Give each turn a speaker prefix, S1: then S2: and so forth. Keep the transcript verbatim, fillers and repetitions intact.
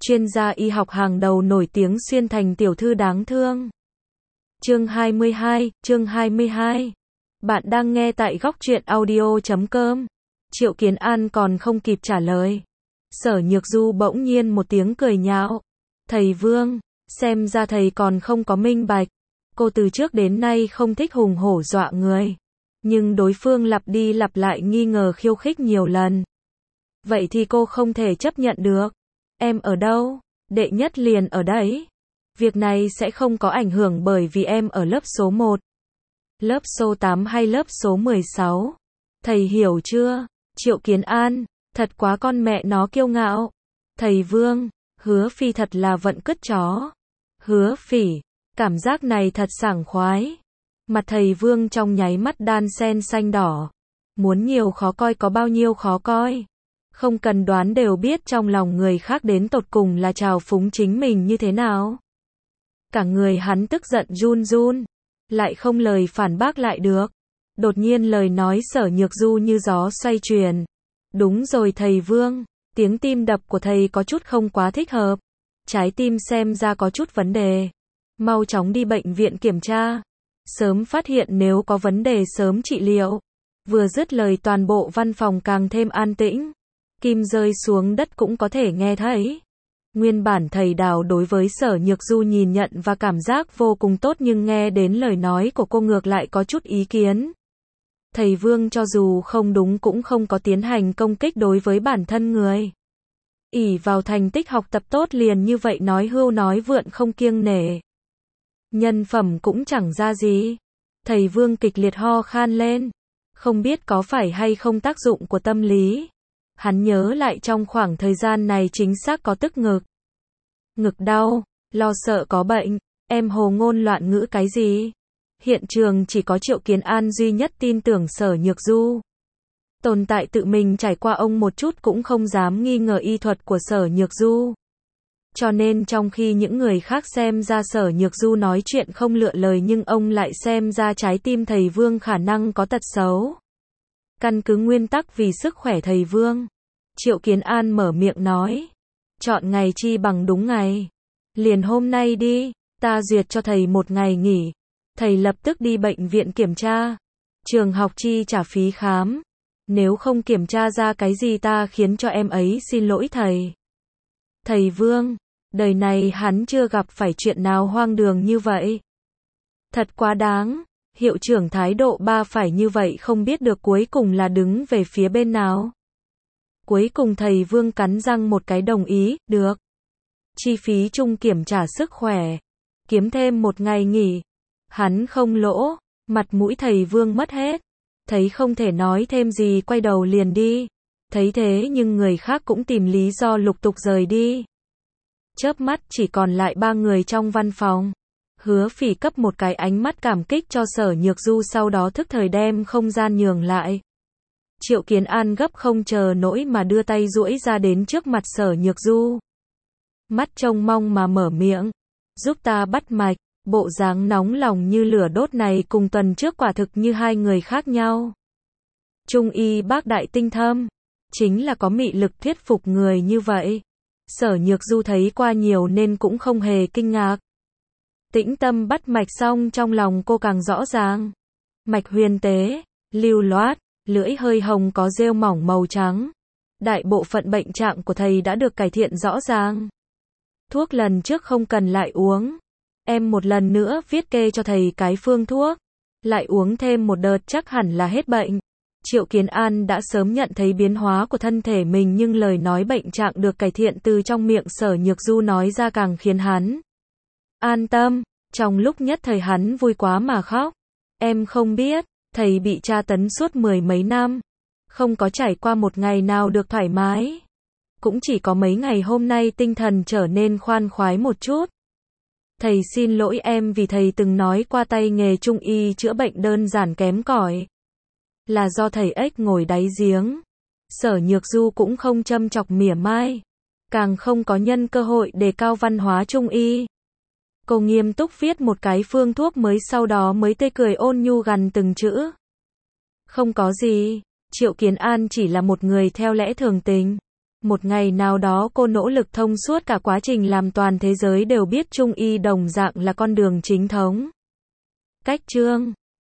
S1: chuyên gia y học hàng đầu nổi tiếng xuyên thành tiểu thư đáng thương. Chương hai mươi hai, chương hai mươi hai. Bạn đang nghe tại góc truyện audio chấm com. Triệu Kiến An còn không kịp trả lời. Sở Nhược Du bỗng nhiên một tiếng cười nhạo. Thầy Vương, xem ra thầy còn không có minh bạch. Cô từ trước đến nay không thích hùng hổ dọa người. Nhưng đối phương lặp đi lặp lại nghi ngờ khiêu khích nhiều lần. Vậy thì cô không thể chấp nhận được. Em ở đâu? Đệ nhất liền ở đấy. Việc này sẽ không có ảnh hưởng bởi vì em ở lớp số một. Lớp số tám hay lớp số mười sáu? Thầy hiểu chưa? Triệu Kiến An, thật quá con mẹ nó kiêu ngạo. Thầy Vương, Hứa Phi thật là vận cứt chó. Hứa Phỉ, cảm giác này thật sảng khoái. Mặt thầy Vương trong nháy mắt đan sen xanh đỏ. Muốn nhiều khó coi có bao nhiêu khó coi. Không cần đoán đều biết trong lòng người khác đến tột cùng là trào phúng chính mình như thế nào. Cả người hắn tức giận run run, lại không lời phản bác lại được. Đột nhiên lời nói Sở Nhược Du như gió xoay chuyển. Đúng rồi thầy Vương, tiếng tim đập của thầy có chút không quá thích hợp. Trái tim xem ra có chút vấn đề. Mau chóng đi bệnh viện kiểm tra. Sớm phát hiện nếu có vấn đề sớm trị liệu. Vừa dứt lời toàn bộ văn phòng càng thêm an tĩnh. Kim rơi xuống đất cũng có thể nghe thấy. Nguyên bản thầy Đào đối với Sở Nhược Du nhìn nhận và cảm giác vô cùng tốt nhưng nghe đến lời nói của cô ngược lại có chút ý kiến. Thầy Vương cho dù không đúng cũng không có tiến hành công kích đối với bản thân người. Ỷ vào thành tích học tập tốt liền như vậy nói hưu nói vượn không kiêng nể. Nhân phẩm cũng chẳng ra gì. Thầy Vương kịch liệt ho khan lên. Không biết có phải hay không tác dụng của tâm lý. Hắn nhớ lại trong khoảng thời gian này chính xác có tức ngực. Ngực đau, lo sợ có bệnh, em hồ ngôn loạn ngữ cái gì? Hiện trường chỉ có Triệu Kiến An duy nhất tin tưởng Sở Nhược Du. Tồn tại tự mình trải qua ông một chút cũng không dám nghi ngờ y thuật của Sở Nhược Du. Cho nên trong khi những người khác xem ra Sở Nhược Du nói chuyện không lựa lời nhưng ông lại xem ra trái tim thầy Vương khả năng có tật xấu. Căn cứ nguyên tắc vì sức khỏe thầy Vương. Triệu Kiến An mở miệng nói. Chọn ngày chi bằng đúng ngày. Liền hôm nay đi, ta duyệt cho thầy một ngày nghỉ. Thầy lập tức đi bệnh viện kiểm tra. Trường học chi trả phí khám. Nếu không kiểm tra ra cái gì ta khiến cho em ấy xin lỗi thầy. Thầy Vương, đời này hắn chưa gặp phải chuyện nào hoang đường như vậy. Thật quá đáng. Hiệu trưởng thái độ ba phải như vậy không biết được cuối cùng là đứng về phía bên nào. Cuối cùng thầy Vương cắn răng một cái đồng ý, được. Chi phí chung kiểm trả sức khỏe. Kiếm thêm một ngày nghỉ. Hắn không lỗ, mặt mũi thầy Vương mất hết. Thấy không thể nói thêm gì quay đầu liền đi. Thấy thế nhưng người khác cũng tìm lý do lục tục rời đi. Chớp mắt chỉ còn lại ba người trong văn phòng. Hứa Phỉ cấp một cái ánh mắt cảm kích cho Sở Nhược Du sau đó thức thời đem không gian nhường lại. Triệu Kiến An gấp không chờ nỗi mà đưa tay duỗi ra đến trước mặt Sở Nhược Du. Mắt trông mong mà mở miệng. Giúp ta bắt mạch, bộ dáng nóng lòng như lửa đốt này cùng tuần trước quả thực như hai người khác nhau. Trung y bác đại tinh thâm, chính là có mị lực thuyết phục người như vậy. Sở Nhược Du thấy qua nhiều nên cũng không hề kinh ngạc. Tĩnh tâm bắt mạch xong trong lòng cô càng rõ ràng. Mạch huyền tế, lưu loát, lưỡi hơi hồng có rêu mỏng màu trắng. Đại bộ phận bệnh trạng của thầy đã được cải thiện rõ ràng. Thuốc lần trước không cần lại uống. Em một lần nữa viết kê cho thầy cái phương thuốc. Lại uống thêm một đợt chắc hẳn là hết bệnh. Triệu Kiến An đã sớm nhận thấy biến hóa của thân thể mình nhưng lời nói bệnh trạng được cải thiện từ trong miệng Sở Nhược Du nói ra càng khiến hắn an tâm. Trong lúc nhất thời hắn vui quá mà khóc. Em không biết, thầy bị tra tấn suốt mười mấy năm. Không có trải qua một ngày nào được thoải mái. Cũng chỉ có mấy ngày hôm nay tinh thần trở nên khoan khoái một chút. Thầy xin lỗi em vì thầy từng nói qua tay nghề trung y chữa bệnh đơn giản kém cỏi. Là do thầy ếch ngồi đáy giếng. Sở Nhược Du cũng không châm chọc mỉa mai. Càng không có nhân cơ hội đề cao văn hóa trung y. Cô nghiêm túc viết một cái phương thuốc mới sau đó mới tươi cười ôn nhu gằn từng chữ. Không có gì, Triệu Kiến An chỉ là một người theo lẽ thường tình. Một ngày nào đó cô nỗ lực thông suốt cả quá trình làm toàn thế giới đều biết Trung y đồng dạng là con đường chính thống. Cách chương